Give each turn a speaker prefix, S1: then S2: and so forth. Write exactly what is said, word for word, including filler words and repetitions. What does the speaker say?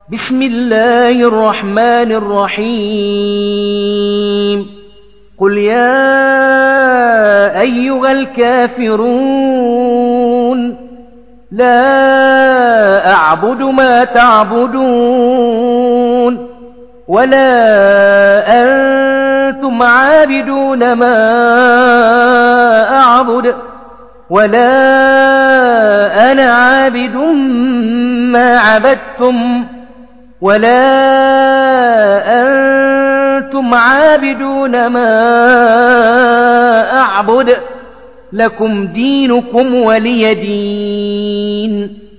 S1: بسم الله الرحمن الرحيم قل يا أيها الكافرون لا أعبد ما تعبدون ولا أنتم عابدون ما أعبد ولا أنا عابد ما عبدتم ولا أنتم عابدون ما أعبد لكم دينكم ولي دين.